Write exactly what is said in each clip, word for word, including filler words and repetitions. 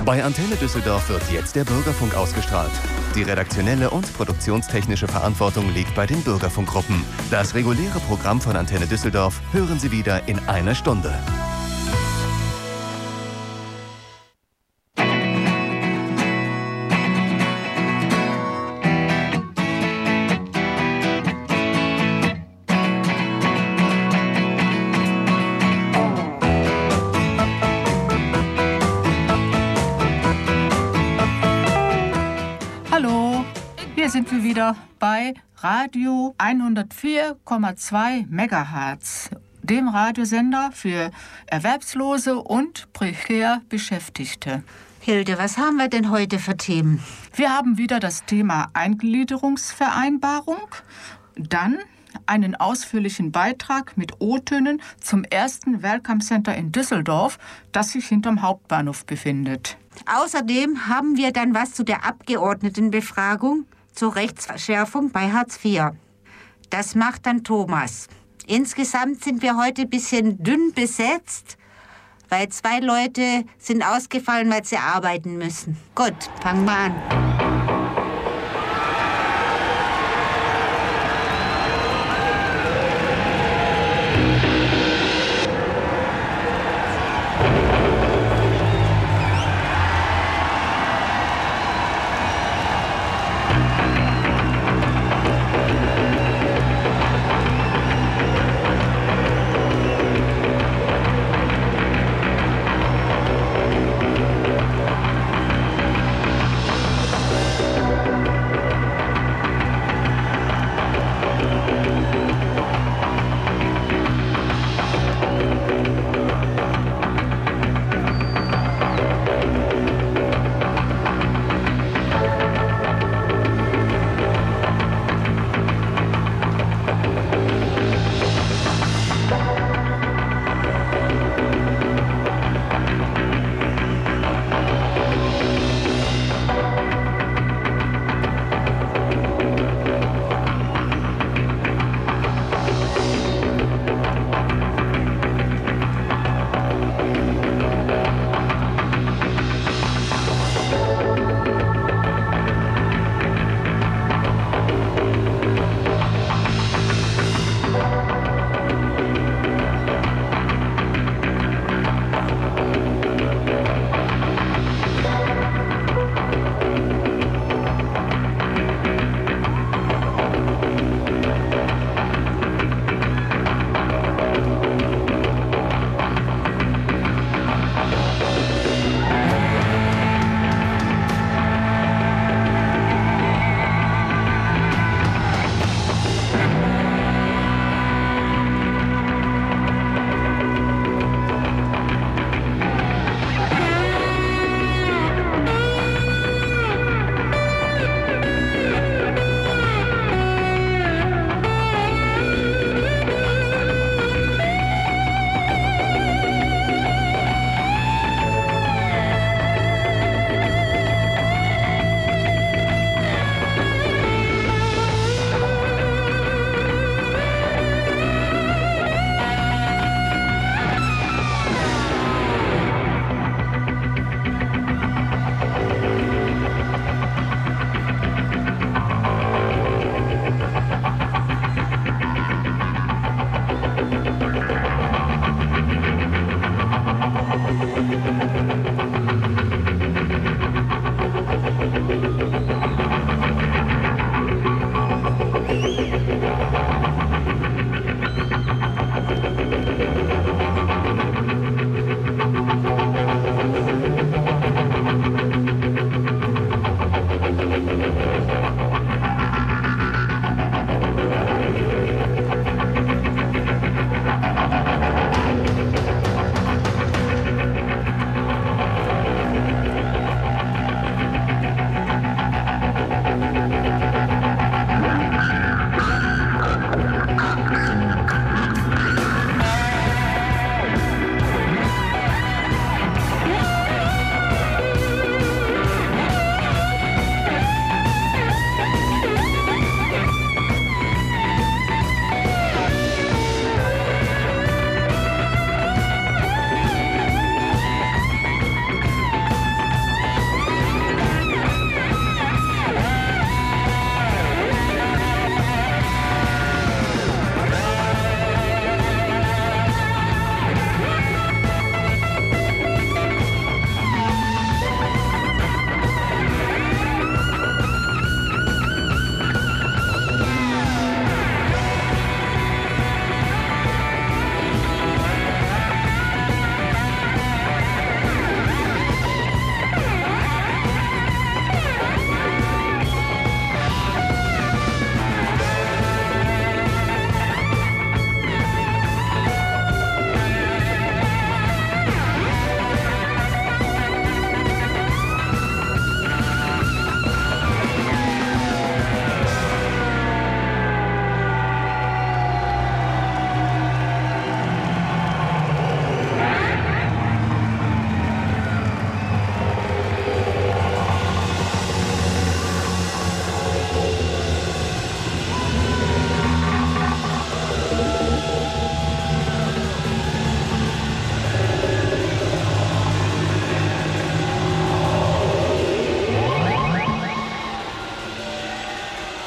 Bei Antenne Düsseldorf wird jetzt der Bürgerfunk ausgestrahlt. Die redaktionelle und produktionstechnische Verantwortung liegt bei den Bürgerfunkgruppen. Das reguläre Programm von Antenne Düsseldorf hören Sie wieder in einer Stunde. Sind wir wieder bei Radio hundertvier Komma zwei Megahertz, dem Radiosender für Erwerbslose und prekär Beschäftigte. Hilde, was haben wir denn heute für Themen? Wir haben wieder das Thema Eingliederungsvereinbarung, dann einen ausführlichen Beitrag mit O-Tönen zum ersten Welcome Center in Düsseldorf, das sich hinterm Hauptbahnhof befindet. Außerdem haben wir dann was zu der Abgeordnetenbefragung zur Rechtsverschärfung bei Hartz vier. Das macht dann Thomas. Insgesamt sind wir heute ein bisschen dünn besetzt, weil zwei Leute sind ausgefallen, weil sie arbeiten müssen. Gut, fangen wir an.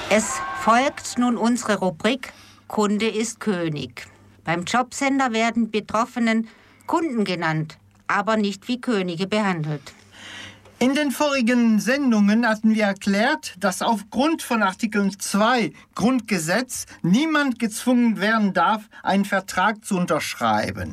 Es folgt nun unsere Rubrik Kunde ist König. Beim Jobcenter werden Betroffenen Kunden genannt, aber nicht wie Könige behandelt. In den vorigen Sendungen hatten wir erklärt, dass aufgrund von Artikel zwei Grundgesetz niemand gezwungen werden darf, einen Vertrag zu unterschreiben.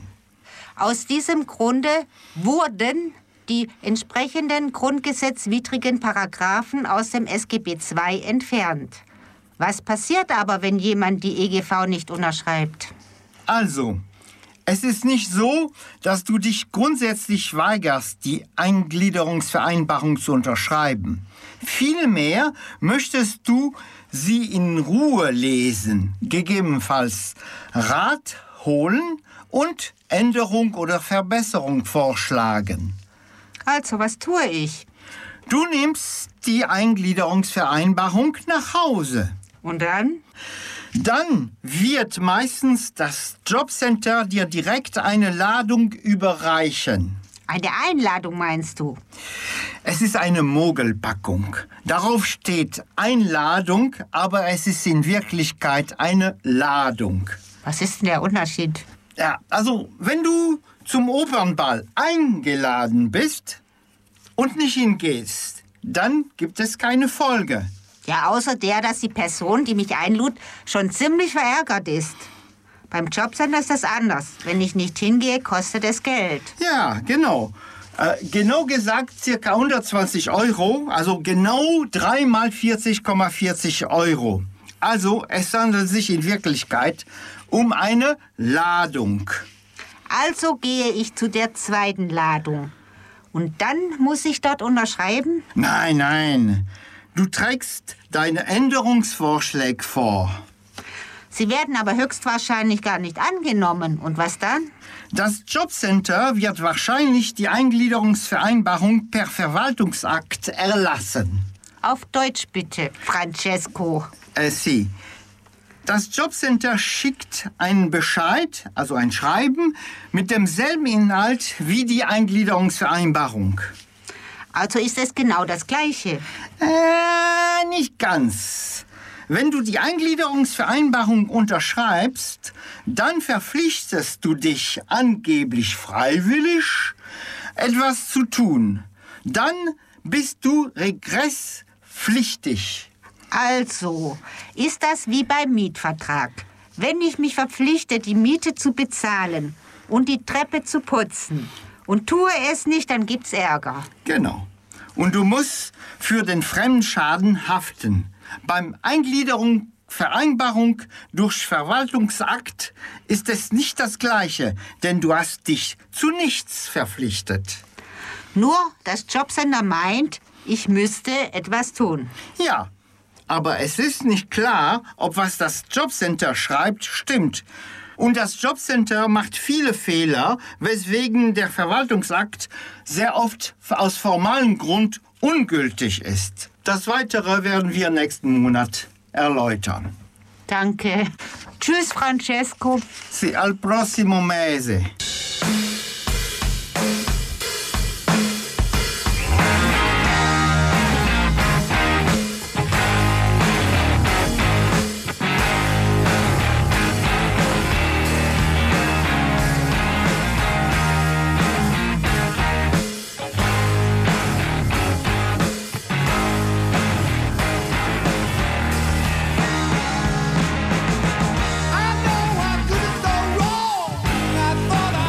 Aus diesem Grunde wurden die entsprechenden grundgesetzwidrigen Paragraphen aus dem S G B zwei entfernt. Was passiert aber, wenn jemand die E G V nicht unterschreibt? Also, es ist nicht so, dass du dich grundsätzlich weigerst, die Eingliederungsvereinbarung zu unterschreiben. Vielmehr möchtest du sie in Ruhe lesen, gegebenenfalls Rat holen und Änderung oder Verbesserung vorschlagen. Also, was tue ich? Du nimmst die Eingliederungsvereinbarung nach Hause. Und dann? Dann wird meistens das Jobcenter dir direkt eine Ladung überreichen. Eine Einladung meinst du? Es ist eine Mogelpackung. Darauf steht Einladung, aber es ist in Wirklichkeit eine Ladung. Was ist denn der Unterschied? Ja, also wenn du zum Opernball eingeladen bist und nicht hingehst, dann gibt es keine Folge. Ja, außer der, dass die Person, die mich einlud, schon ziemlich verärgert ist. Beim Jobcenter ist das anders. Wenn ich nicht hingehe, kostet es Geld. Ja, genau. Äh, genau gesagt circa hundertzwanzig Euro, also genau drei mal vierzig Komma vierzig Euro. Also es handelt sich in Wirklichkeit um eine Ladung. Also gehe ich zu der zweiten Ladung. Und dann muss ich dort unterschreiben? Nein, nein. Du trägst deine Änderungsvorschläge vor. Sie werden aber höchstwahrscheinlich gar nicht angenommen. Und was dann? Das Jobcenter wird wahrscheinlich die Eingliederungsvereinbarung per Verwaltungsakt erlassen. Auf Deutsch bitte, Francesco. Äh, Sie. Das Jobcenter schickt einen Bescheid, also ein Schreiben, mit demselben Inhalt wie die Eingliederungsvereinbarung. Also ist es genau das Gleiche? Äh, nicht ganz. Wenn du die Eingliederungsvereinbarung unterschreibst, dann verpflichtest du dich angeblich freiwillig, etwas zu tun. Dann bist du regresspflichtig. Also, ist das wie beim Mietvertrag? Wenn ich mich verpflichte, die Miete zu bezahlen und die Treppe zu putzen und tue es nicht, dann gibt's Ärger. Genau. Und du musst für den Fremdschaden haften. Beim Eingliederung Vereinbarung durch Verwaltungsakt ist es nicht das Gleiche, denn du hast dich zu nichts verpflichtet. Nur das Jobcenter meint, ich müsste etwas tun. Ja, aber es ist nicht klar, ob was das Jobcenter schreibt, stimmt. Und das Jobcenter macht viele Fehler, weswegen der Verwaltungsakt sehr oft aus formalem Grund ungültig ist. Das Weitere werden wir nächsten Monat erläutern. Danke. Tschüss, Francesco. Sì, al prossimo mese. I know I couldn't go wrong. I thought I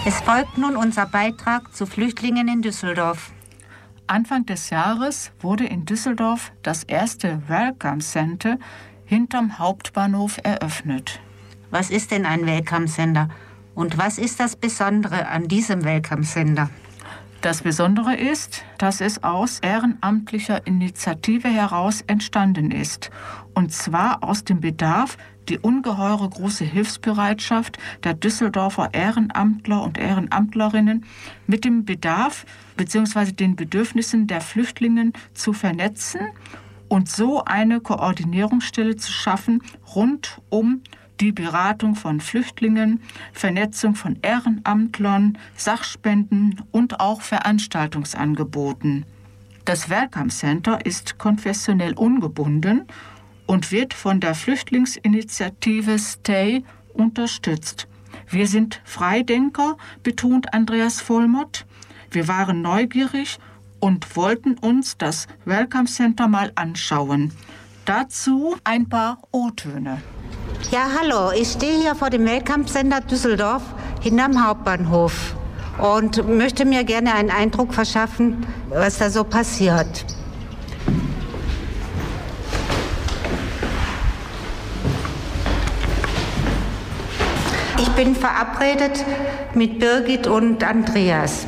Es folgt nun unser Beitrag zu Flüchtlingen in Düsseldorf. Anfang des Jahres wurde in Düsseldorf das erste Welcome Center hinterm Hauptbahnhof eröffnet. Was ist denn ein Welcome Center? Und was ist das Besondere an diesem Welcome Center? Das Besondere ist, dass es aus ehrenamtlicher Initiative heraus entstanden ist. Und zwar aus dem Bedarf, die ungeheure große Hilfsbereitschaft der Düsseldorfer Ehrenamtler und Ehrenamtlerinnen mit dem Bedarf bzw. den Bedürfnissen der Flüchtlinge zu vernetzen und so eine Koordinierungsstelle zu schaffen rund um die Beratung von Flüchtlingen, Vernetzung von Ehrenamtlern, Sachspenden und auch Veranstaltungsangeboten. Das Welcome Center ist konfessionell ungebunden und wird von der Flüchtlingsinitiative Stay unterstützt. Wir sind Freidenker, betont Andreas Vollmott. Wir waren neugierig und wollten uns das Welcome Center mal anschauen. Dazu ein paar O-Töne. Ja, hallo, ich stehe hier vor dem Welcome Center Düsseldorf hinterm Hauptbahnhof und möchte mir gerne einen Eindruck verschaffen, was da so passiert. Ich bin verabredet mit Birgit und Andreas.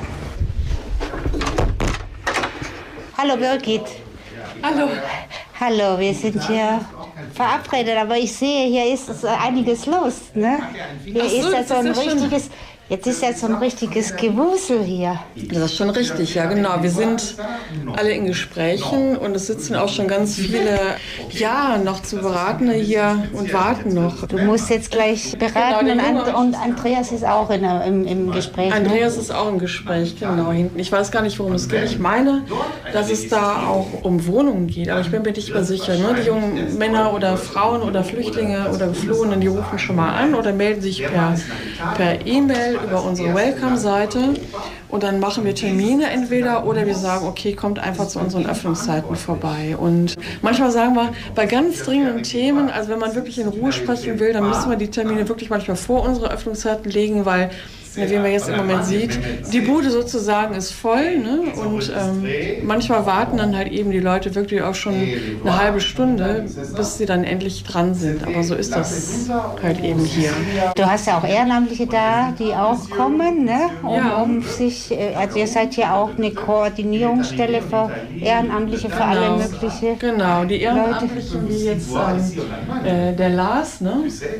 Hallo Birgit. Hallo. Hallo, wir sind hier verabredet, aber ich sehe, hier ist einiges los, ne? Hier Ach so, ist ja das so ein ist ja schon- richtiges, jetzt ist ja so ein richtiges Gewusel hier. Das ist schon richtig, ja genau. Wir sind alle in Gesprächen und es sitzen auch schon ganz viele, ja, noch zu Beratende hier und warten noch. Du musst jetzt gleich beraten Genau, und, der Junge. And und Andreas ist auch in, der- im, im Gespräch. Ne? Andreas ist auch im Gespräch, genau, hinten. Ich weiß gar nicht, worum es geht. Ich meine, dass es da auch um Wohnungen geht, aber ich bin mir nicht mehr sicher. Ne? Die jungen Männer oder Frauen oder Flüchtlinge oder Geflohenen, die rufen schon mal an oder melden sich per per E-Mail über unsere Welcome-Seite und dann machen wir Termine entweder oder wir sagen, okay, kommt einfach zu unseren Öffnungszeiten vorbei. Und manchmal sagen wir, bei ganz dringenden Themen, also wenn man wirklich in Ruhe sprechen will, dann müssen wir die Termine wirklich manchmal vor unsere Öffnungszeiten legen, weil, wie man jetzt im Moment sieht, die Bude sozusagen ist voll, ne? Und ähm, manchmal warten dann halt eben die Leute wirklich auch schon eine halbe Stunde, bis sie dann endlich dran sind. Aber so ist das halt eben hier. Du hast ja auch Ehrenamtliche da, die auch kommen, ne? um, Ja. um sich, äh, also ihr seid ja auch eine Koordinierungsstelle für Ehrenamtliche, für alle mögliche. Genau, die Ehrenamtlichen, wie jetzt ähm, äh, der Lars, ne?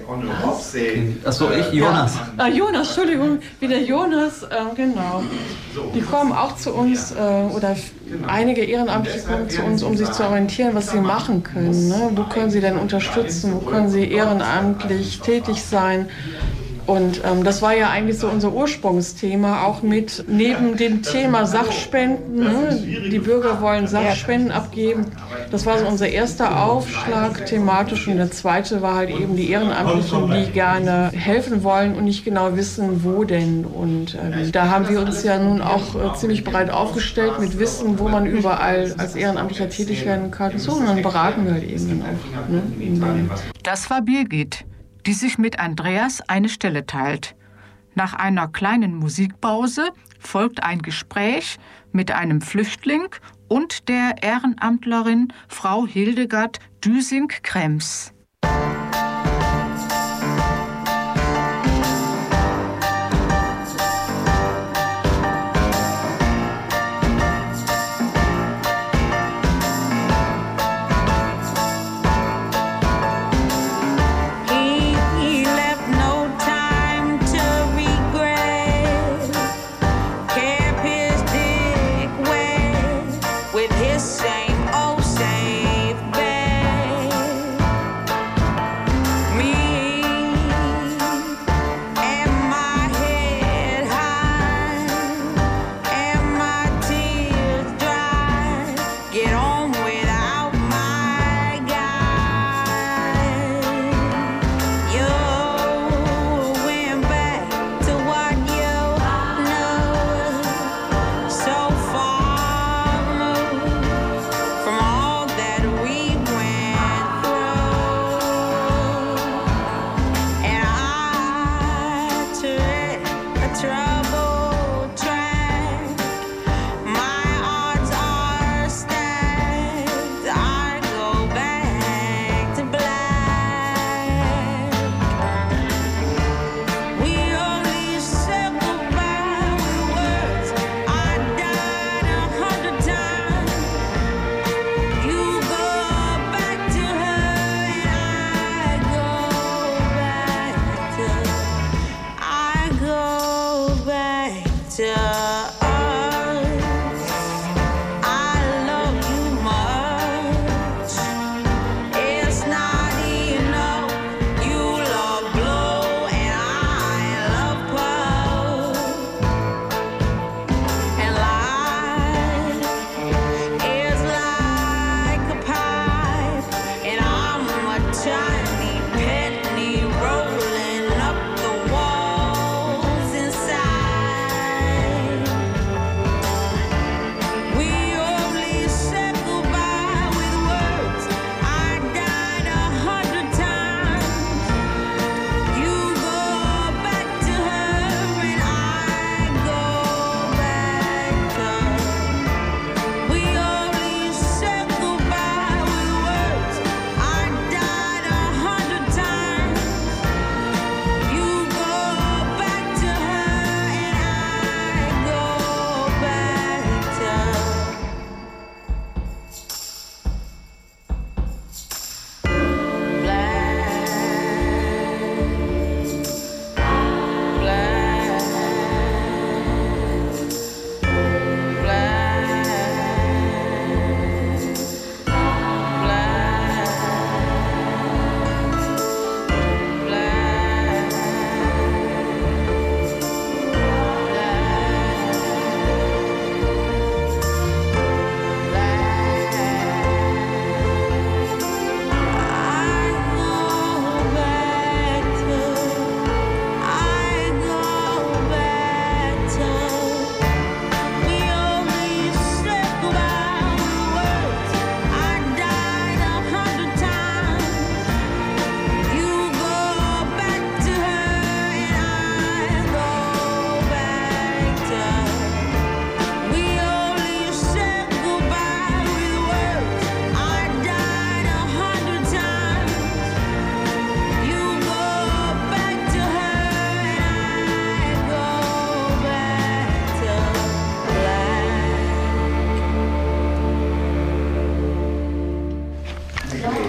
Achso, ich, Jonas. Ah, Jonas, Entschuldigung, wie der Jonas, äh, genau. Die kommen auch zu uns, äh, oder f- einige Ehrenamtliche kommen zu uns, um sich zu orientieren, was sie machen können. Ne? Wo können sie denn unterstützen, wo können sie ehrenamtlich tätig sein. Und ähm, das war ja eigentlich so unser Ursprungsthema, auch mit neben dem Thema Sachspenden. Ne? Die Bürger wollen Sachspenden abgeben. Das war so unser erster Aufschlag thematisch. Und der zweite war halt eben die Ehrenamtlichen, die gerne helfen wollen und nicht genau wissen, wo denn. Und ähm, da haben wir uns ja nun auch äh, ziemlich breit aufgestellt mit Wissen, wo man überall als Ehrenamtlicher tätig werden kann. So, und dann beraten wir halt eben dann auch. Ne? In den Das war Birgit, die sich mit Andreas eine Stelle teilt. Nach einer kleinen Musikpause folgt ein Gespräch mit einem Flüchtling und der Ehrenamtlerin Frau Hildegard Düsing-Krems. He left no time to regret. Kept his dick wet with his same old safe bet.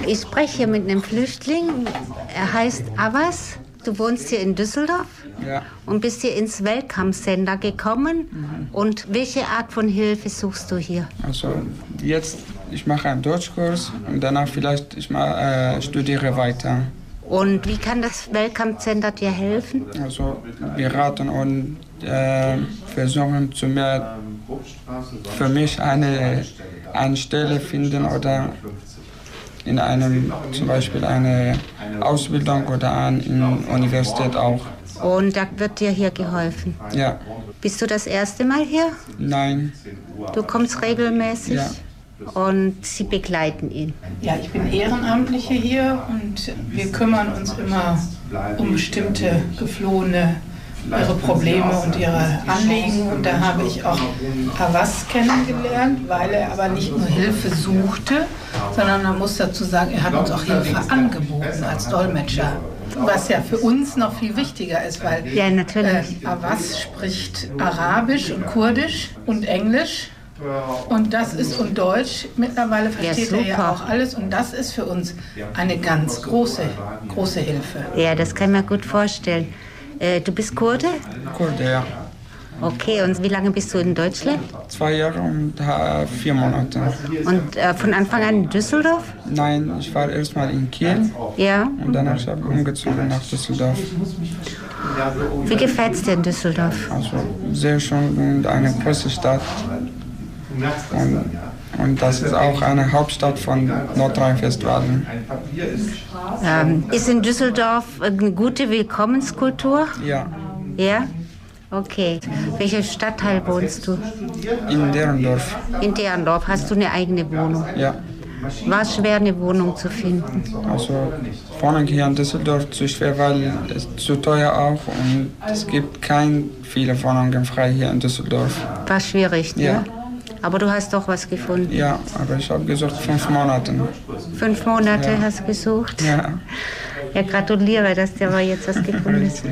Ich spreche hier mit einem Flüchtling. Er heißt Abbas. Du wohnst hier in Düsseldorf Ja. und bist hier ins Welcome Center gekommen. Mhm. Und welche Art von Hilfe suchst du hier? Also jetzt, ich mache einen Deutschkurs und danach vielleicht ich mal, äh, studiere weiter. Und wie kann das Welcome Center dir helfen? Also beraten und äh, versuchen zu mehr für mich eine, eine Stelle finden oder in einem zum Beispiel eine Ausbildung oder an in Universität auch. Und da wird dir hier geholfen. Ja, Bist du das erste Mal hier? nein, Du kommst regelmäßig Ja. und sie begleiten ihn. Ja, ich bin Ehrenamtliche hier und wir kümmern uns immer um bestimmte Geflohene, ihre Probleme und ihre Anliegen. Und da habe ich auch Abbas kennengelernt, weil er aber nicht nur Hilfe suchte, sondern man muss dazu sagen, er hat uns auch Hilfe angeboten als Dolmetscher. Was ja für uns noch viel wichtiger ist, weil Ja, natürlich. äh, Abbas spricht Arabisch und Kurdisch und Englisch. Und das ist und Deutsch. Mittlerweile versteht Ja, er ja super. auch alles. Und das ist für uns eine ganz große, große Hilfe. Ja, das kann ich mir gut vorstellen. Äh, du bist Kurde? Kurde, ja. Okay, und wie lange bist du in Deutschland? Zwei Jahre und äh, vier Monate. Und äh, von Anfang an in Düsseldorf? Nein, ich war erstmal in Kiel Ja. und danach habe ich umgezogen nach Düsseldorf. Wie gefällt es dir in Düsseldorf? Also sehr schön und eine große Stadt. Und, und das ist auch eine Hauptstadt von Nordrhein-Westfalen. Ähm, ist in Düsseldorf eine gute Willkommenskultur? Ja, Ja? Okay. Welcher Stadtteil wohnst du? in Derendorf. In Derendorf. Hast du eine eigene Wohnung? Ja, War es schwer, eine Wohnung zu finden? also Wohnung hier in Düsseldorf zu schwer, weil es zu teuer auch und es gibt keine viele Wohnungen frei hier in Düsseldorf. War schwierig, ne? Ja. Aber du hast doch was gefunden. Ja, aber ich habe gesucht fünf Monate. Fünf Monate Ja. hast du gesucht. Ja, Ja, gratuliere, dass du aber jetzt was gefunden hast.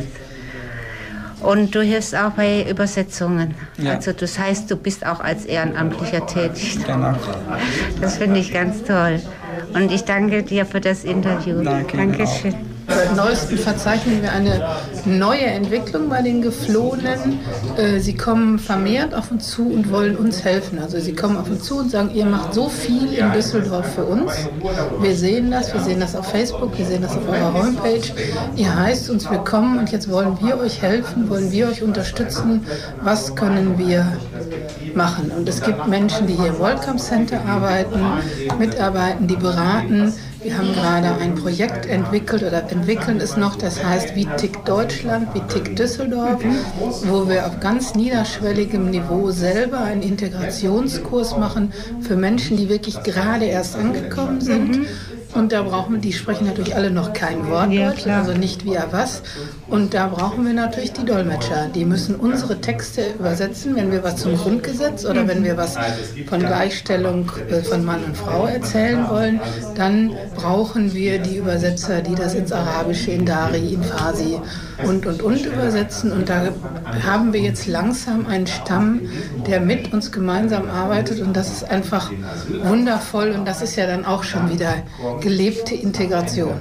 Und du hilfst auch bei Übersetzungen. Ja. Also das heißt, du bist auch als Ehrenamtlicher tätig. genau. Das finde ich ganz toll. Und ich danke dir für das Interview. Danke Ihnen Dankeschön. Seit neuestem verzeichnen wir eine neue Entwicklung bei den Geflohenen. Äh, Sie kommen vermehrt auf uns zu und wollen uns helfen. Also sie kommen auf uns zu und sagen, ihr macht so viel in Düsseldorf für uns. Wir sehen das, wir sehen das auf Facebook, wir sehen das auf eurer Homepage. Ihr heißt uns willkommen und jetzt wollen wir euch helfen, wollen wir euch unterstützen. Was können wir machen? Und es gibt Menschen, die hier im Welcome Center arbeiten, mitarbeiten, die beraten. Wir haben gerade ein Projekt entwickelt oder entwickeln es noch, das heißt Wie tickt Deutschland, wie tickt Düsseldorf, wo wir auf ganz niederschwelligem Niveau selber einen Integrationskurs machen für Menschen, die wirklich gerade erst angekommen sind. Und da brauchen wir, die sprechen natürlich alle noch kein Wort Ja, Deutsch, klar. also nicht wie was. Und da brauchen wir natürlich die Dolmetscher. Die müssen unsere Texte übersetzen, wenn wir was zum Grundgesetz oder wenn wir was von Gleichstellung äh, von Mann und Frau erzählen wollen. Dann brauchen wir die Übersetzer, die das ins Arabische, in Dari, in Farsi und, und, und übersetzen. Und da haben wir jetzt langsam einen Stamm, der mit uns gemeinsam arbeitet. Und das ist einfach wundervoll. Und das ist ja dann auch schon wieder gelebte Integration.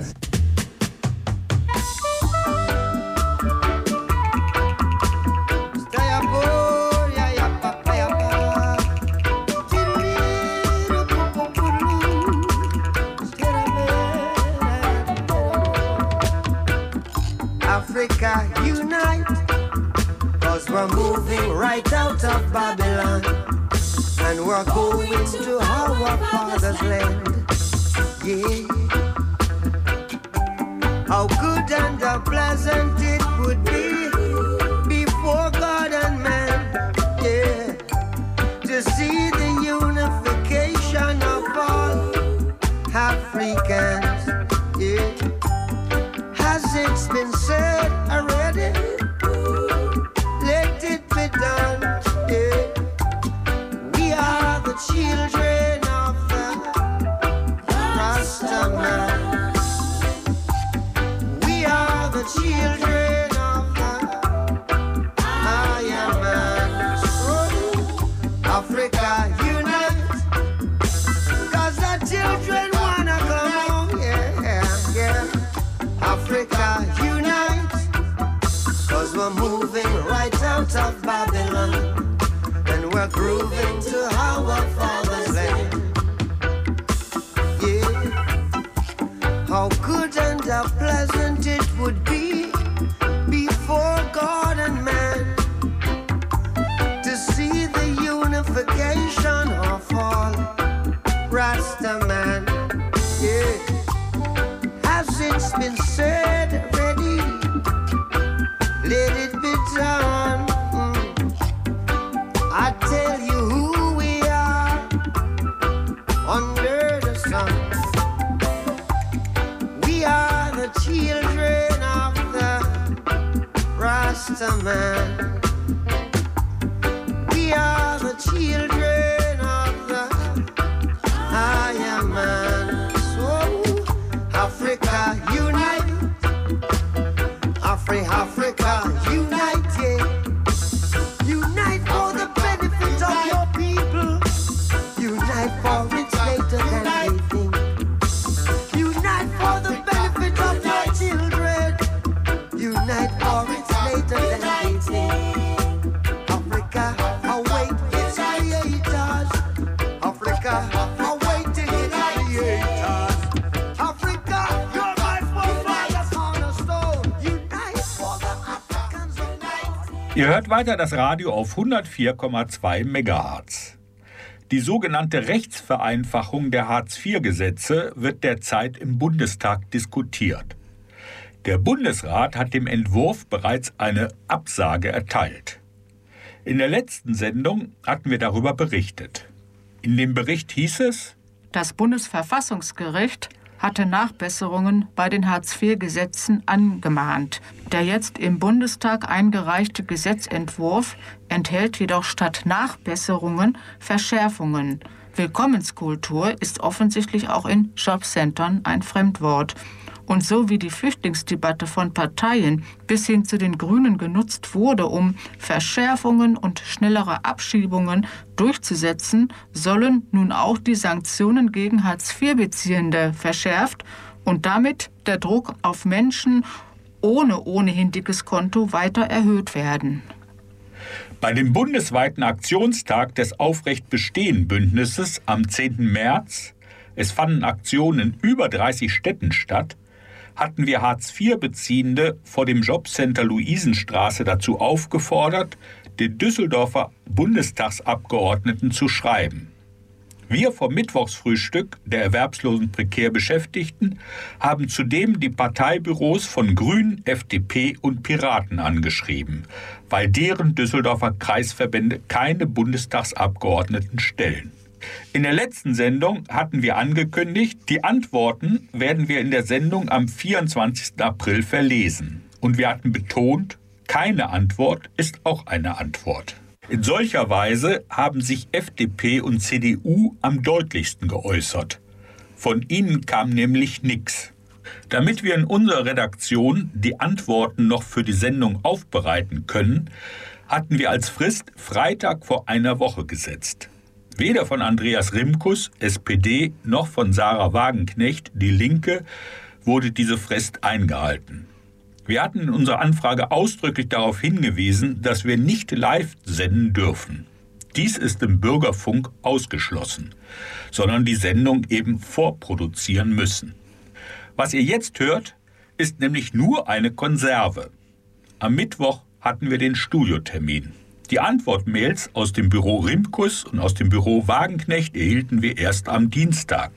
Africa unite, cause we're moving right out of Babylon, and we're going to our father's land. Yeah. How good and how pleasant it would be before God and man, yeah, to see the unification of all Africans, yeah. Has it been said already? Let it be done, yeah. We are the children of the Rastaman. We are the children of the Iron Man. Oh, Africa unite, cause the children wanna come home. grooving to our father's land. Yeah, how good and how pleasant it would be before God and man to see the unification of all Rasta man. Yeah, has since been said already, let it be done. Mm. I tell you who we are under the sun. We are the children of the Rasta man. We are the children of the higher man. So Africa unite, Afri Africa unite, yeah. Unite for the benefit of your people. Unite for it's later than they think. Unite for the benefit of your children. Unite for it's later than they think. Africa, await its creators. Africa, awaiting its creators. Africa, you're my forefathers cornerstone. Unite for the Africans unite. Ihr hört weiter das Radio auf hundertvier Komma zwei Megahertz. Die sogenannte Rechtsvereinfachung der Hartz vier Gesetze wird derzeit im Bundestag diskutiert. Der Bundesrat hat dem Entwurf bereits eine Absage erteilt. In der letzten Sendung hatten wir darüber berichtet. In dem Bericht hieß es: Das Bundesverfassungsgericht hatte Nachbesserungen bei den Hartz vier Gesetzen angemahnt. Der jetzt im Bundestag eingereichte Gesetzentwurf enthält jedoch statt Nachbesserungen Verschärfungen. Willkommenskultur ist offensichtlich auch in Jobcentern ein Fremdwort. Und so wie die Flüchtlingsdebatte von Parteien bis hin zu den Grünen genutzt wurde, um Verschärfungen und schnellere Abschiebungen durchzusetzen, sollen nun auch die Sanktionen gegen Hartz vier Beziehende verschärft und damit der Druck auf Menschen ohne ohnehin dickes Konto weiter erhöht werden. Bei dem bundesweiten Aktionstag des Aufrecht-Bestehen-Bündnisses am zehnten März, es fanden Aktionen in über dreißig Städten statt, hatten wir Hartz vier Beziehende vor dem Jobcenter Luisenstraße dazu aufgefordert, den Düsseldorfer Bundestagsabgeordneten zu schreiben. Wir vom Mittwochsfrühstück der erwerbslosen prekär Beschäftigten haben zudem die Parteibüros von Grünen, F D P und Piraten angeschrieben, weil deren Düsseldorfer Kreisverbände keine Bundestagsabgeordneten stellen. In der letzten Sendung hatten wir angekündigt, die Antworten werden wir in der Sendung am vierundzwanzigsten April verlesen. Und wir hatten betont, keine Antwort ist auch eine Antwort. In solcher Weise haben sich F D P und C D U am deutlichsten geäußert. Von ihnen kam nämlich nichts. Damit wir in unserer Redaktion die Antworten noch für die Sendung aufbereiten können, hatten wir als Frist Freitag vor einer Woche gesetzt. Weder von Andreas Rimkus, S P D, noch von Sarah Wagenknecht, Die Linke, wurde diese Frist eingehalten. Wir hatten in unserer Anfrage ausdrücklich darauf hingewiesen, dass wir nicht live senden dürfen. Dies ist im Bürgerfunk ausgeschlossen, sondern die Sendung eben vorproduzieren müssen. Was ihr jetzt hört, ist nämlich nur eine Konserve. Am Mittwoch hatten wir den Studiotermin. Die Antwortmails aus dem Büro Rimkus und aus dem Büro Wagenknecht erhielten wir erst am Dienstag.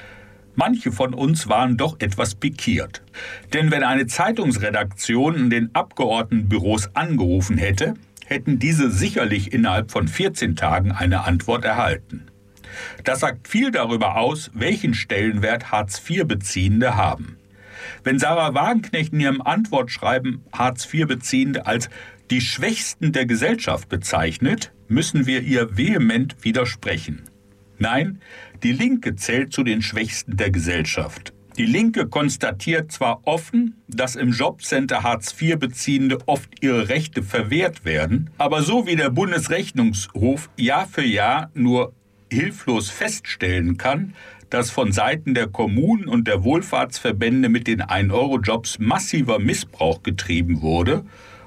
Manche von uns waren doch etwas pikiert. Denn wenn eine Zeitungsredaktion in den Abgeordnetenbüros angerufen hätte, hätten diese sicherlich innerhalb von vierzehn Tagen eine Antwort erhalten. Das sagt viel darüber aus, welchen Stellenwert Hartz vier Beziehende haben. Wenn Sarah Wagenknecht in ihrem Antwortschreiben Hartz vier Beziehende als die Schwächsten der Gesellschaft bezeichnet, müssen wir ihr vehement widersprechen. Nein, die Linke zählt zu den Schwächsten der Gesellschaft. Die Linke konstatiert zwar offen, dass im Jobcenter Hartz vier Beziehende oft ihre Rechte verwehrt werden, aber so wie der Bundesrechnungshof Jahr für Jahr nur hilflos feststellen kann, dass von Seiten der Kommunen und der Wohlfahrtsverbände mit den ein Euro Jobs massiver Missbrauch getrieben wurde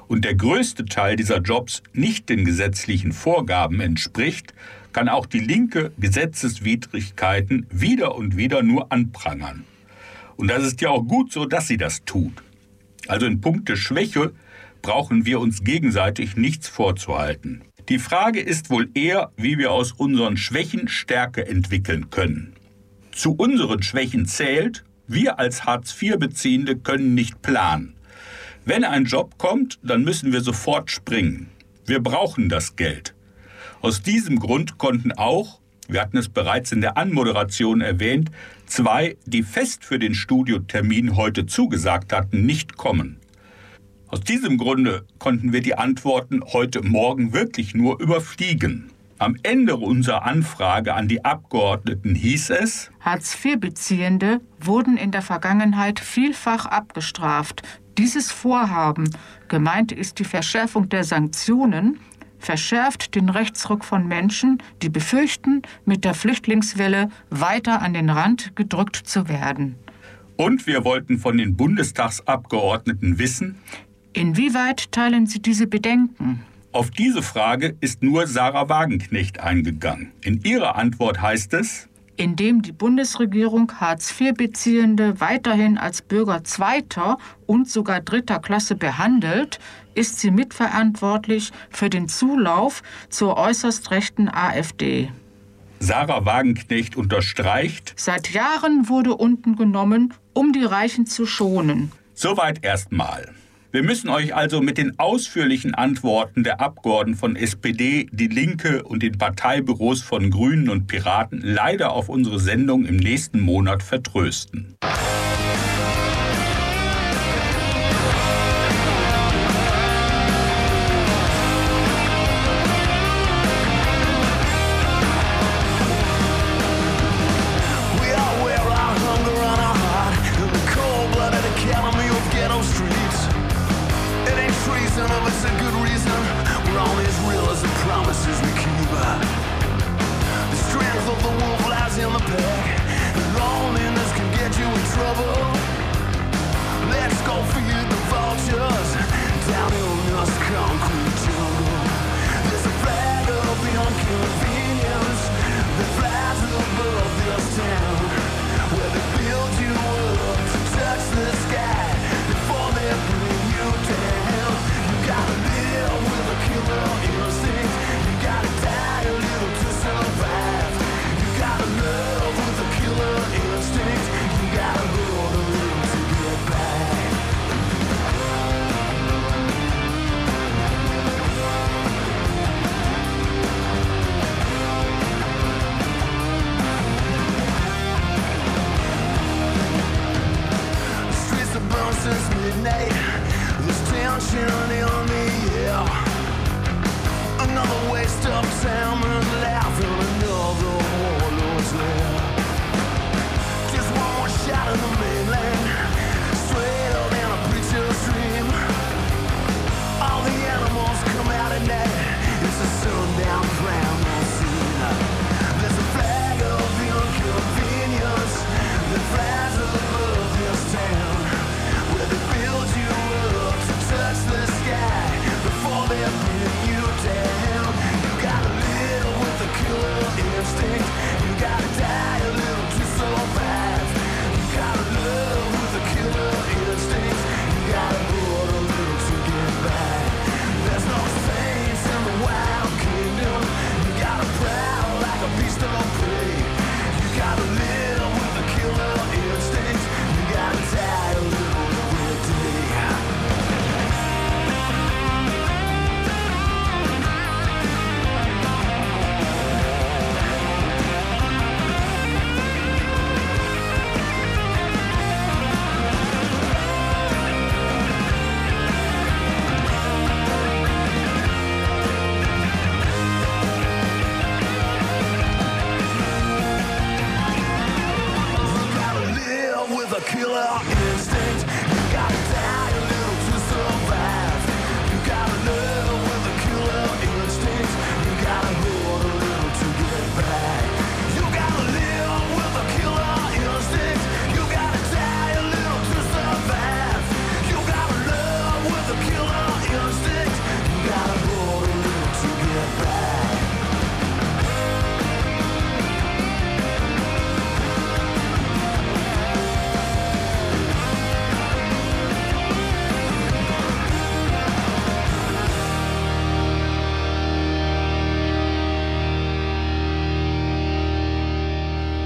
und der größte Teil dieser Jobs nicht den gesetzlichen Vorgaben entspricht, kann auch die Linke Gesetzeswidrigkeiten wieder und wieder nur anprangern. Und das ist ja auch gut so, dass sie das tut. Also in puncto Schwäche brauchen wir uns gegenseitig nichts vorzuhalten. Die Frage ist wohl eher, wie wir aus unseren Schwächen Stärke entwickeln können. Zu unseren Schwächen zählt, wir als Hartz vier Beziehende können nicht planen. Wenn ein Job kommt, dann müssen wir sofort springen. Wir brauchen das Geld. Aus diesem Grund konnten auch, wir hatten es bereits in der Anmoderation erwähnt, zwei, die fest für den Studiotermin heute zugesagt hatten, nicht kommen. Aus diesem Grunde konnten wir die Antworten heute Morgen wirklich nur überfliegen. Am Ende unserer Anfrage an die Abgeordneten hieß es: Hartz vier Beziehende wurden in der Vergangenheit vielfach abgestraft. Dieses Vorhaben, gemeint ist die Verschärfung der Sanktionen, verschärft den Rechtsruck von Menschen, die befürchten, mit der Flüchtlingswelle weiter an den Rand gedrückt zu werden. Und wir wollten von den Bundestagsabgeordneten wissen: Inwieweit teilen Sie diese Bedenken? Auf diese Frage ist nur Sarah Wagenknecht eingegangen. In ihrer Antwort heißt es: Indem die Bundesregierung Hartz vier Beziehende weiterhin als Bürger zweiter und sogar dritter Klasse behandelt, ist sie mitverantwortlich für den Zulauf zur äußerst rechten AfD. Sarah Wagenknecht unterstreicht: Seit Jahren wurde unten genommen, um die Reichen zu schonen. Soweit erstmal. Wir müssen euch also mit den ausführlichen Antworten der Abgeordneten von S P D, Die Linke und den Parteibüros von Grünen und Piraten leider auf unsere Sendung im nächsten Monat vertrösten.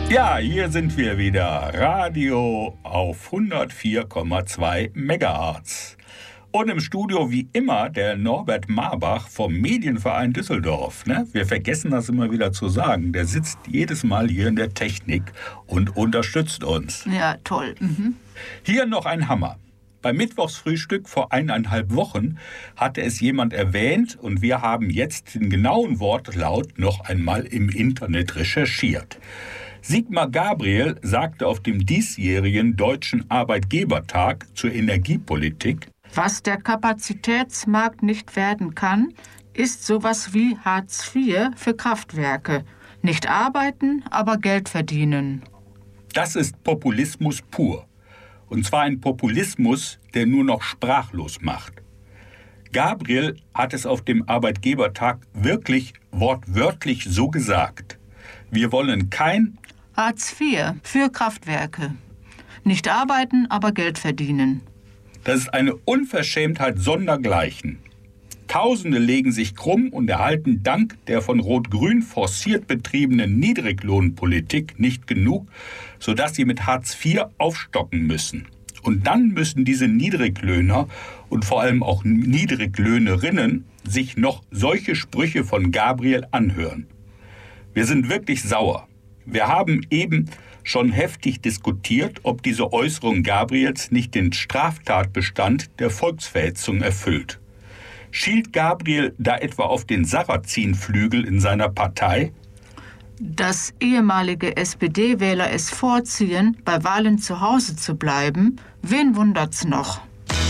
Ja, hier sind wir wieder. Radio auf hundertvier Komma zwei Megahertz. Und im Studio wie immer der Norbert Marbach vom Medienverein Düsseldorf. Ne? Wir vergessen das immer wieder zu sagen. Der sitzt jedes Mal hier in der Technik und unterstützt uns. Ja, toll. Mhm. Hier noch ein Hammer. Beim Mittwochsfrühstück vor eineinhalb Wochen hatte es jemand erwähnt und wir haben jetzt den genauen Wortlaut noch einmal im Internet recherchiert. Sigmar Gabriel sagte auf dem diesjährigen Deutschen Arbeitgebertag zur Energiepolitik: Was der Kapazitätsmarkt nicht werden kann, ist sowas wie Hartz vier für Kraftwerke. Nicht arbeiten, aber Geld verdienen. Das ist Populismus pur. Und zwar ein Populismus, der nur noch sprachlos macht. Gabriel hat es auf dem Arbeitgebertag wirklich wortwörtlich so gesagt. Wir wollen kein Hartz vier für Kraftwerke. Nicht arbeiten, aber Geld verdienen. Das ist eine Unverschämtheit sondergleichen. Tausende legen sich krumm und erhalten dank der von Rot-Grün forciert betriebenen Niedriglohnpolitik nicht genug, sodass sie mit Hartz vier aufstocken müssen. Und dann müssen diese Niedriglöhner und vor allem auch Niedriglöhnerinnen sich noch solche Sprüche von Gabriel anhören. Wir sind wirklich sauer. Wir haben eben schon heftig diskutiert, ob diese Äußerung Gabriels nicht den Straftatbestand der Volksverhetzung erfüllt. Schielt Gabriel da etwa auf den Sarrazin-Flügel in seiner Partei? Dass ehemalige S P D-Wähler es vorziehen, bei Wahlen zu Hause zu bleiben, wen wundert's noch?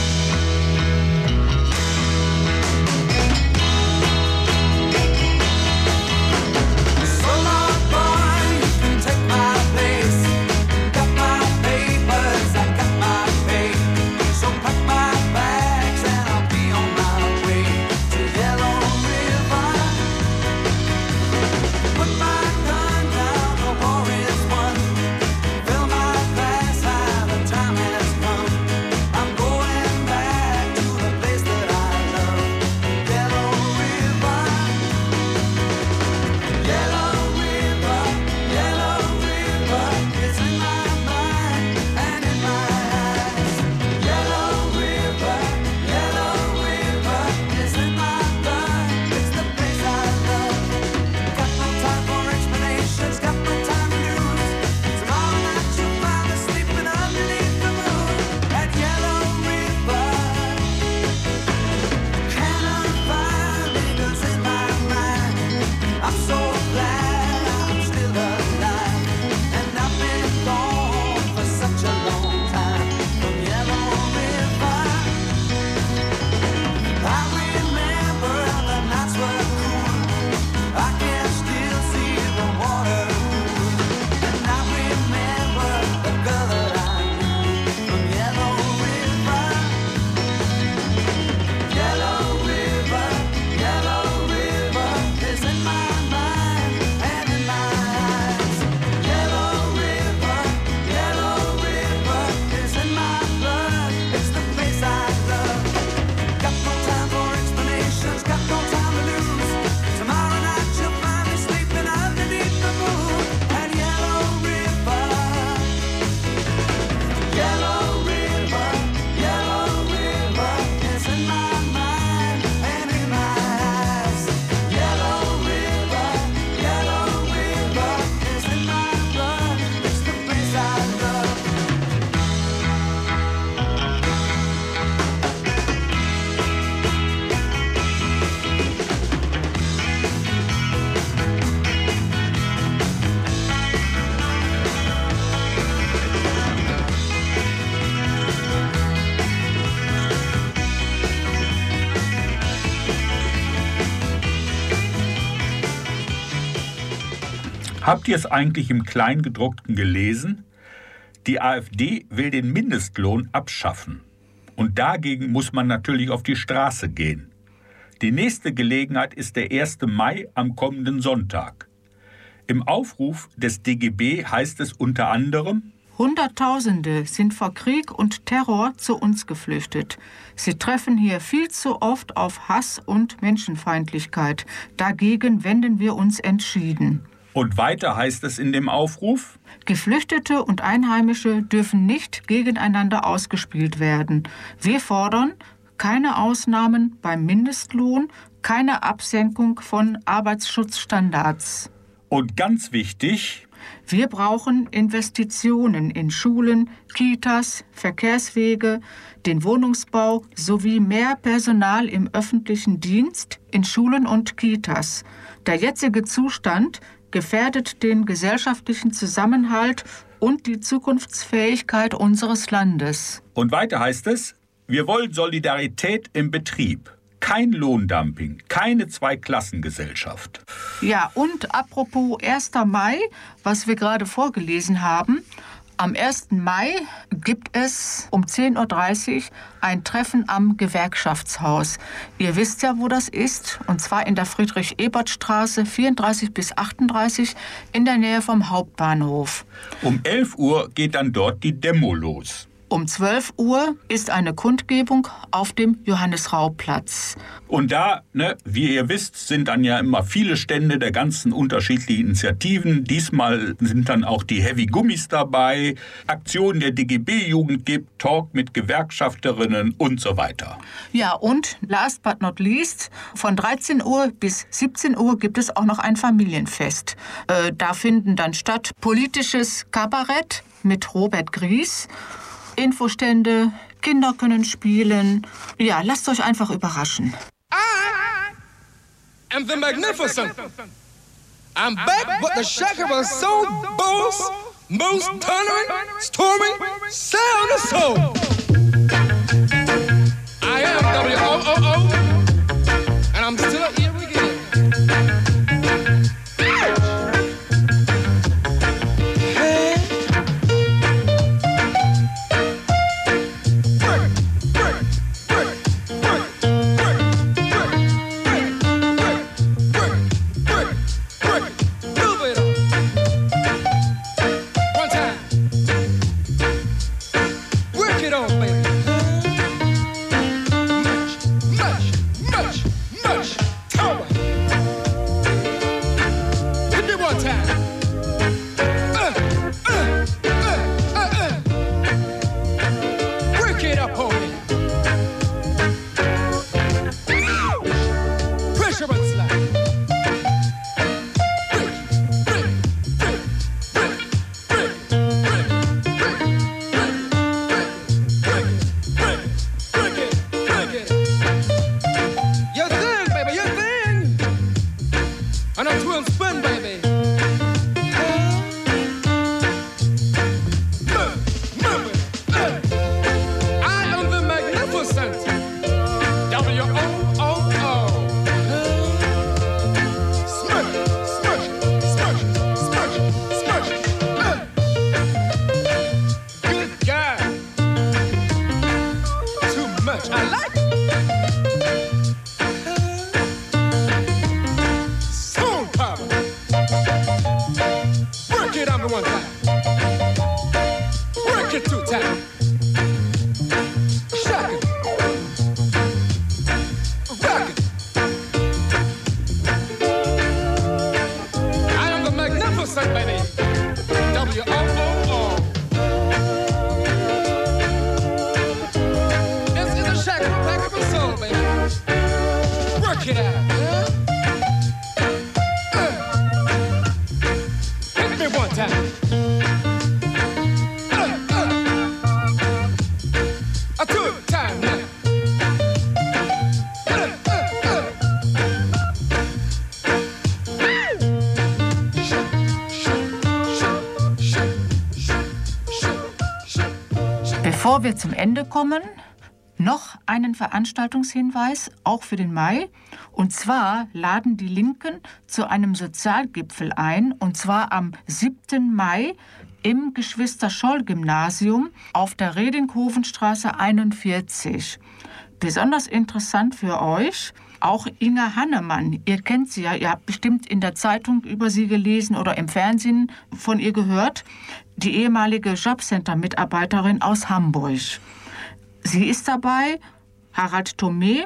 Habt ihr es eigentlich im Kleingedruckten gelesen? Die AfD will den Mindestlohn abschaffen. Und dagegen muss man natürlich auf die Straße gehen. Die nächste Gelegenheit ist der erste Mai am kommenden Sonntag. Im Aufruf des D G B heißt es unter anderem: Hunderttausende sind vor Krieg und Terror zu uns geflüchtet. Sie treffen hier viel zu oft auf Hass und Menschenfeindlichkeit. Dagegen wenden wir uns entschieden. Und weiter heißt es in dem Aufruf: Geflüchtete und Einheimische dürfen nicht gegeneinander ausgespielt werden. Wir fordern keine Ausnahmen beim Mindestlohn, keine Absenkung von Arbeitsschutzstandards. Und ganz wichtig: Wir brauchen Investitionen in Schulen, Kitas, Verkehrswege, den Wohnungsbau sowie mehr Personal im öffentlichen Dienst, in Schulen und Kitas. Der jetzige Zustand gefährdet den gesellschaftlichen Zusammenhalt und die Zukunftsfähigkeit unseres Landes. Und weiter heißt es: Wir wollen Solidarität im Betrieb. Kein Lohndumping, keine Zweiklassengesellschaft. Ja, und apropos erster Mai, was wir gerade vorgelesen haben. Am ersten Mai gibt es um zehn Uhr dreißig ein Treffen am Gewerkschaftshaus. Ihr wisst ja, wo das ist, und zwar in der Friedrich-Ebert-Straße vierunddreißig bis achtunddreißig in der Nähe vom Hauptbahnhof. Um elf Uhr geht dann dort die Demo los. Um zwölf Uhr ist eine Kundgebung auf dem Johannes-Rau-Platz. Und da, ne, wie ihr wisst, sind dann ja immer viele Stände der ganzen unterschiedlichen Initiativen. Diesmal sind dann auch die Heavy Gummis dabei, Aktionen der D G B-Jugend gibt, Talk mit Gewerkschafterinnen und so weiter. Ja, und last but not least, von dreizehn Uhr bis siebzehn Uhr gibt es auch noch ein Familienfest. Äh, da finden dann statt politisches Kabarett mit Robert Gries, Infostände, Kinder können spielen. Ja, lasst euch einfach überraschen. I am the magnificent. I'm back with the shaker of soul, boss, most thundering, storming, sound of soul. I am W O O O, and I'm still here again. Bevor wir zum Ende kommen, noch einen Veranstaltungshinweis, auch für den Mai. Und zwar laden die Linken zu einem Sozialgipfel ein, und zwar am siebten Mai im Geschwister-Scholl-Gymnasium auf der Redinghovenstraße einundvierzig. Besonders interessant für euch, auch Inga Hannemann. Ihr kennt sie ja, ihr habt bestimmt in der Zeitung über sie gelesen oder im Fernsehen von ihr gehört. Die ehemalige Jobcenter-Mitarbeiterin aus Hamburg. Sie ist dabei, Harald Thomé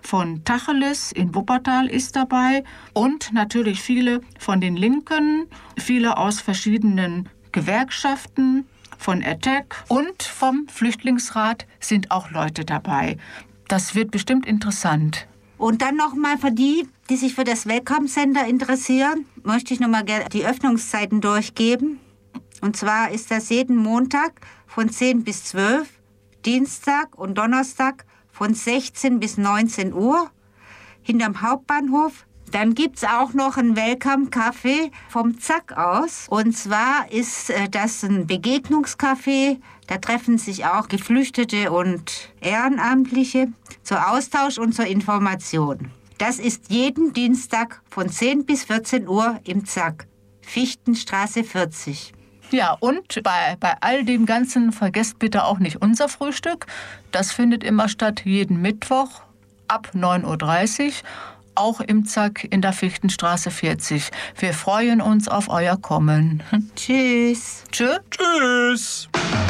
von Tacheles in Wuppertal ist dabei und natürlich viele von den Linken, viele aus verschiedenen Gewerkschaften, von Attac und vom Flüchtlingsrat sind auch Leute dabei. Das wird bestimmt interessant. Und dann nochmal für die, die sich für das Welcome Center interessieren, möchte ich nochmal gerne die Öffnungszeiten durchgeben. Und zwar ist das jeden Montag von zehn bis zwölf, Dienstag und Donnerstag von sechzehn bis neunzehn Uhr hinterm Hauptbahnhof. Dann gibt's auch noch einen Welcome-Café vom Zack aus. Und zwar ist äh, das ein Begegnungscafé. Da treffen sich auch Geflüchtete und Ehrenamtliche zur Austausch und zur Information. Das ist jeden Dienstag von zehn bis vierzehn Uhr im Zack, Fichtenstraße vierzig. Ja, und bei, bei all dem Ganzen vergesst bitte auch nicht unser Frühstück. Das findet immer statt jeden Mittwoch ab neun Uhr dreißig, auch im Zack in der Fichtenstraße vierzig. Wir freuen uns auf euer Kommen. Tschüss. Tschö. Tschüss.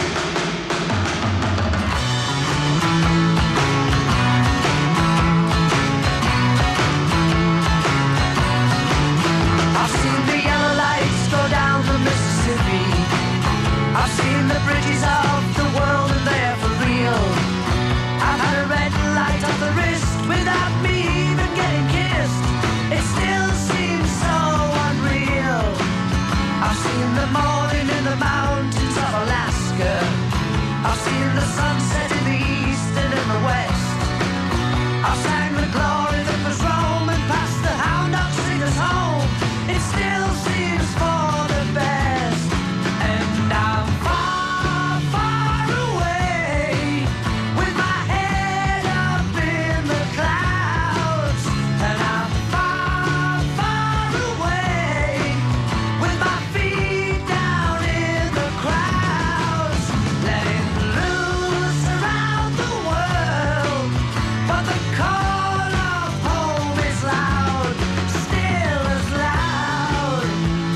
I've seen the yellow lights go down the Mississippi. I've seen the bridges of the world and they're for real. I've had a red light on the wrist without me even getting kissed. It still seems so unreal. I've seen the morning in the mountains of Alaska. I've seen the sunset in the east and in the west. I've sang the glory that was roaming past the hound dog singers home. It still seems for the best. And I'm far, far away with my head up in the clouds. And I'm far, far away with my feet down in the crowds. Letting loose around the world. But the call of home is loud, still as loud.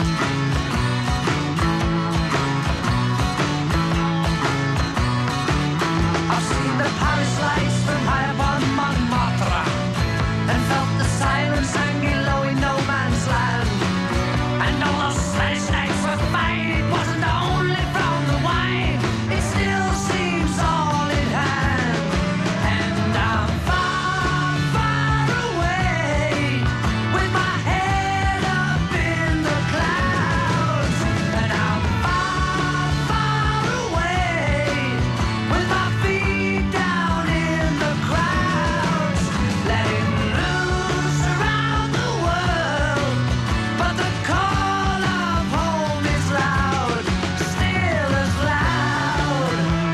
I've seen the Paris lights from high upon Montmartre and felt the silence hanging low in no man's land. And all those Spanish nights were fine, it wasn't only from the wine, it still seems all in hand. And I'm far, far away with my head up in the clouds. And I'm far, far away with my feet down in the crowds. Letting loose around the world. But the call of home is loud, still as loud.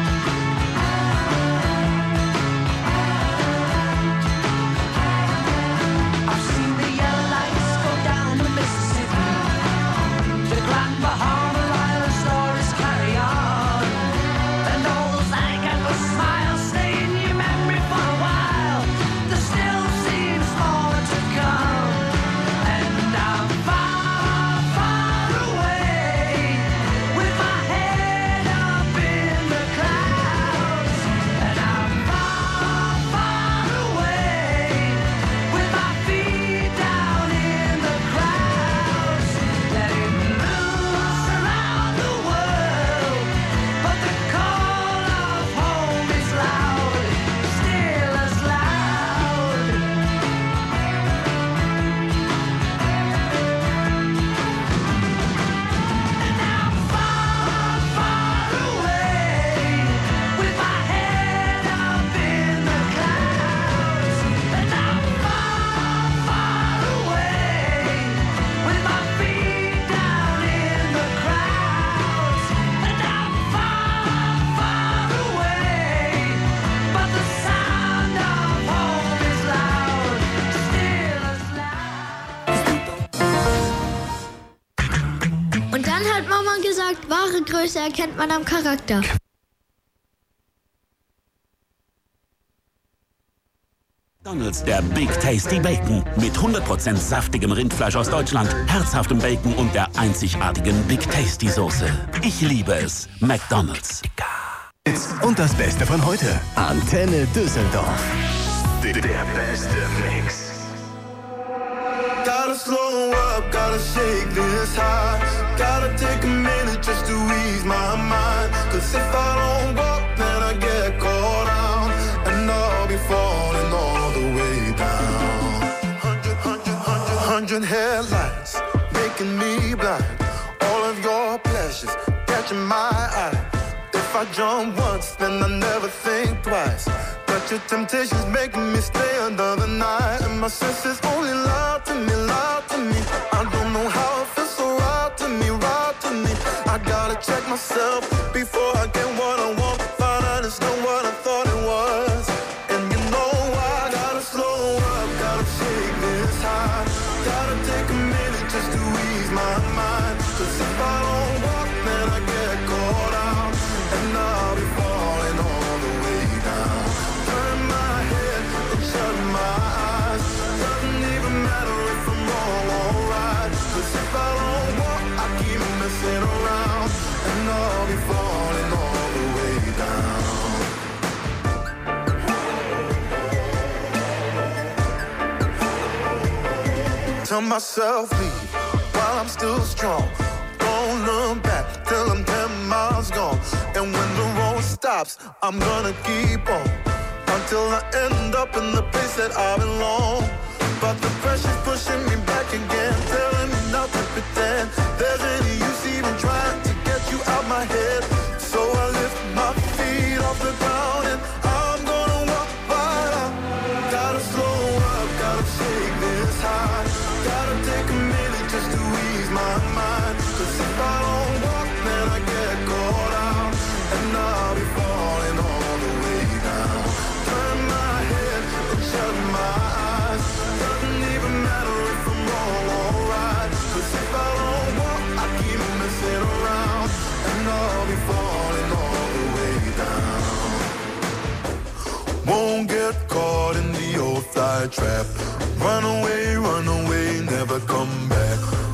I've seen the yellow lights go down the Mississippi. The Grand Bahama Island stories carry on. And all those alligator smiles stay in your memory for a while. There still seems more to come. And I'm far, far away with my head up in the clouds. And I'm far, far away with my feet down in the crowds. Letting loose around the world. But the call of home is loud, still as loud. And I'm far, far away with my head up in the clouds. And I'm far, far away with my feet down in the crowds. And I'm far, far away, but the sound of home is loud, still as loud. Und dann hat Mama gesagt, wahre Größe erkennt man am Charakter. McDonald's, der Big Tasty Bacon. Mit hundert Prozent saftigem Rindfleisch aus Deutschland, herzhaftem Bacon und der einzigartigen Big Tasty Soße. Ich liebe es. McDonald's. Und das Beste von heute. Antenne Düsseldorf. Der beste Mix. Gotta slow up, gotta shake this high. Gotta take a minute just to ease my mind. Cause if I don't walk, then I get caught out. And I'll be falling all the way down. Hundred, hundred, hundred, hundred headlights making me blind. All of your pleasures catching my eye. If I jump once, then I never think twice. But your temptation's making me stay another night. And my senses only lie to me, lie to me. I don't know how it feels so right to me, right to me. I gotta check myself before I get what I want. Find out it's not what I thought it was. And you know I gotta slow up, gotta shake this high. Gotta take a minute just to ease my mind. Cause if I don't walk, then I get caught out. And I'll be falling all the way down. Turn my head and shut my eyes. Doesn't even matter if I'm wrong or right. Cause if I don't walk, I keep messing around. And I'll be falling all the way down. Tell myself leave while I'm still strong. Don't look back till I'm ten miles gone. And when the road stops, I'm gonna keep on until I end up in the place that I belong. But the pressure's pushing me back again, telling me not to pretend there's any use even trying to get you out my head. So I lift my feet off the ground and I'm gonna walk right out. Gotta slow up, gotta shake this high. Gotta take a minute just to ease my mind. Cause if I don't walk, then I get caught out. And I'll be falling all the way down. Turn my head and shut my eyes. Doesn't even matter if I'm wrong or right. Cause if I don't walk, I keep messing around. And I'll be falling all the way down. Won't get caught in the old fly trap. Run away, run away, never come back.